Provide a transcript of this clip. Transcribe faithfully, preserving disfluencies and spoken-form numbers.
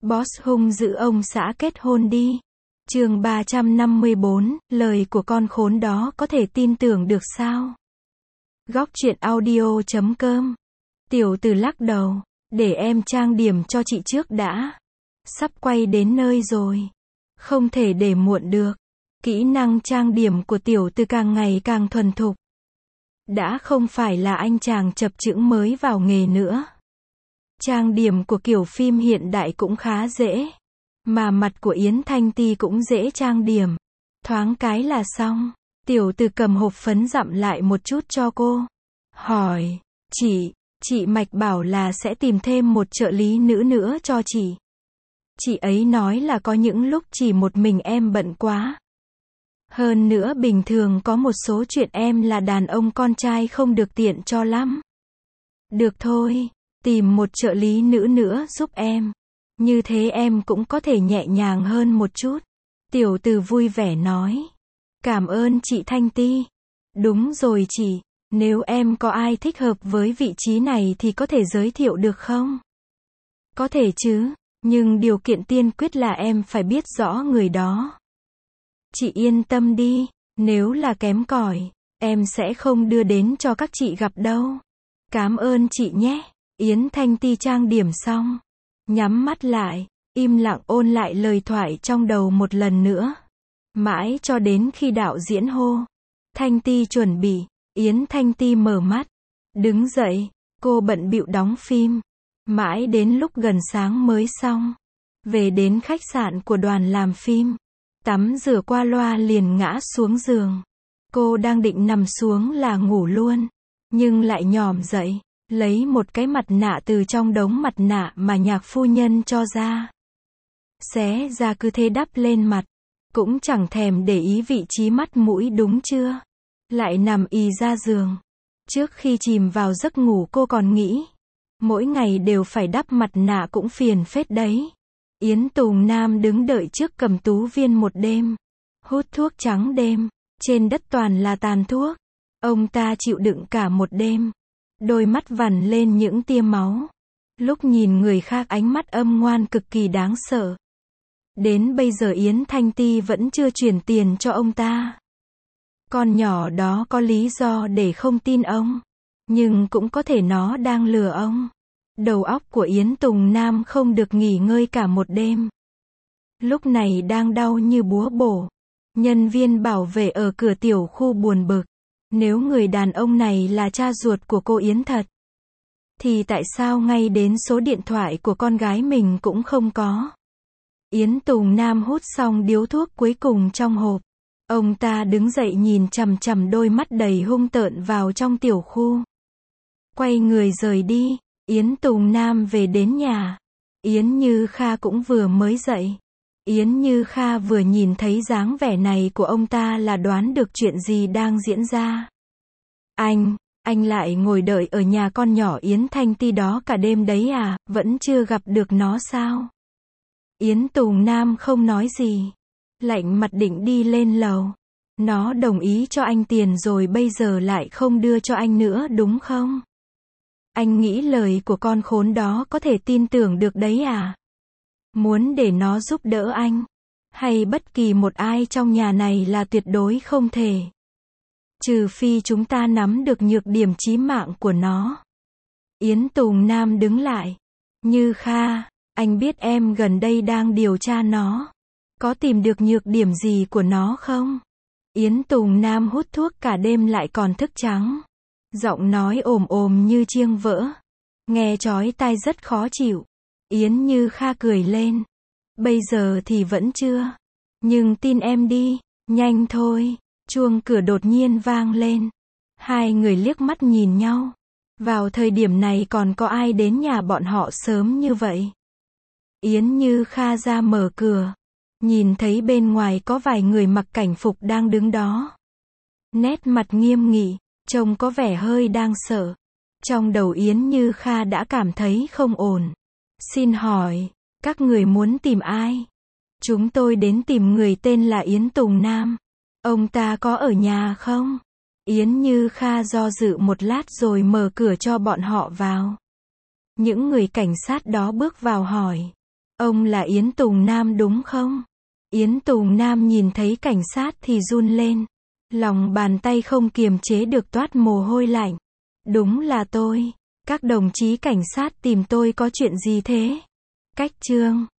Boss hung dữ ông xã kết hôn đi. Chương ba trăm năm mươi bốn, lời của con khốn đó có thể tin tưởng được sao? Góc truyện audio chấm com. Tiểu Từ lắc đầu, để em trang điểm cho chị trước đã. Sắp quay đến nơi rồi. Không thể để muộn được. Kỹ năng trang điểm của Tiểu Từ càng ngày càng thuần thục. Đã không phải là anh chàng chập chững mới vào nghề nữa. Trang điểm của kiểu phim hiện đại cũng khá dễ. Mà mặt của Yến Thanh Ti cũng dễ trang điểm. Thoáng cái là xong. Tiểu Từ cầm hộp phấn dặm lại một chút cho cô. Hỏi, chị, chị Mạch bảo là sẽ tìm thêm một trợ lý nữ nữa cho chị. Chị ấy nói là có những lúc chỉ một mình em bận quá. Hơn nữa bình thường có một số chuyện em là đàn ông con trai không được tiện cho lắm. Được thôi, tìm một trợ lý nữ nữa giúp em. Như thế em cũng có thể nhẹ nhàng hơn một chút. Tiểu Từ vui vẻ nói. Cảm ơn chị Thanh Ti. Đúng rồi chị, nếu em có ai thích hợp với vị trí này thì có thể giới thiệu được không? Có thể chứ, nhưng điều kiện tiên quyết là em phải biết rõ người đó. Chị yên tâm đi, nếu là kém cỏi, em sẽ không đưa đến cho các chị gặp đâu. Cảm ơn chị nhé. Yến Thanh Ti trang điểm xong, nhắm mắt lại, im lặng ôn lại lời thoại trong đầu một lần nữa. Mãi cho đến khi đạo diễn hô. Thanh Ti chuẩn bị. Yến Thanh Ti mở mắt. Đứng dậy. Cô bận bịu đóng phim. Mãi đến lúc gần sáng mới xong. Về đến khách sạn của đoàn làm phim. Tắm rửa qua loa liền ngã xuống giường. Cô đang định nằm xuống là ngủ luôn. Nhưng lại nhòm dậy. Lấy một cái mặt nạ từ trong đống mặt nạ mà nhạc phu nhân cho ra. Xé ra cứ thế đắp lên mặt. Cũng chẳng thèm để ý vị trí mắt mũi đúng chưa. Lại nằm ì ra giường. Trước khi chìm vào giấc ngủ cô còn nghĩ. Mỗi ngày đều phải đắp mặt nạ cũng phiền phết đấy. Yến Tùng Nam đứng đợi trước cầm tú viên một đêm. Hút thuốc trắng đêm. Trên đất toàn là tàn thuốc. Ông ta chịu đựng cả một đêm. Đôi mắt vằn lên những tia máu. Lúc nhìn người khác ánh mắt âm ngoan cực kỳ đáng sợ. Đến bây giờ Yến Thanh Ti vẫn chưa chuyển tiền cho ông ta. Con nhỏ đó có lý do để không tin ông. Nhưng cũng có thể nó đang lừa ông. Đầu óc của Yến Tùng Nam không được nghỉ ngơi cả một đêm. Lúc này đang đau như búa bổ. Nhân viên bảo vệ ở cửa tiểu khu buồn bực. Nếu người đàn ông này là cha ruột của cô Yến thật. Thì tại sao ngay đến số điện thoại của con gái mình cũng không có. Yến Tùng Nam hút xong điếu thuốc cuối cùng trong hộp. Ông ta đứng dậy nhìn chằm chằm đôi mắt đầy hung tợn vào trong tiểu khu. Quay người rời đi. Yến Tùng Nam về đến nhà. Yến Như Kha cũng vừa mới dậy. Yến Như Kha vừa nhìn thấy dáng vẻ này của ông ta là đoán được chuyện gì đang diễn ra. Anh, anh lại ngồi đợi ở nhà con nhỏ Yến Thanh Ti đó cả đêm đấy à, vẫn chưa gặp được nó sao? Yến Tùng Nam không nói gì. Lạnh mặt định đi lên lầu. Nó đồng ý cho anh tiền rồi bây giờ lại không đưa cho anh nữa đúng không? Anh nghĩ lời của con khốn đó có thể tin tưởng được đấy à? Muốn để nó giúp đỡ anh. Hay bất kỳ một ai trong nhà này là tuyệt đối không thể. Trừ phi chúng ta nắm được nhược điểm chí mạng của nó. Yến Tùng Nam đứng lại. Như Kha, anh biết em gần đây đang điều tra nó. Có tìm được nhược điểm gì của nó không? Yến Tùng Nam hút thuốc cả đêm lại còn thức trắng. Giọng nói ồm ồm như chiêng vỡ. Nghe chói tai rất khó chịu. Yến Như Kha cười lên. Bây giờ thì vẫn chưa. Nhưng tin em đi, nhanh thôi. Chuông cửa đột nhiên vang lên. Hai người liếc mắt nhìn nhau. Vào thời điểm này còn có ai đến nhà bọn họ sớm như vậy? Yến Như Kha ra mở cửa. Nhìn thấy bên ngoài có vài người mặc cảnh phục đang đứng đó. Nét mặt nghiêm nghị, trông có vẻ hơi đang sợ. Trong đầu Yến Như Kha đã cảm thấy không ổn. Xin hỏi, các người muốn tìm ai? Chúng tôi đến tìm người tên là Yến Tùng Nam. Ông ta có ở nhà không? Yến Như Kha do dự một lát rồi mở cửa cho bọn họ vào. Những người cảnh sát đó bước vào hỏi. Ông là Yến Tùng Nam đúng không? Yến Tùng Nam nhìn thấy cảnh sát thì run lên. Lòng bàn tay không kiềm chế được toát mồ hôi lạnh. Đúng là tôi. Các đồng chí cảnh sát tìm tôi có chuyện gì thế? Cách chương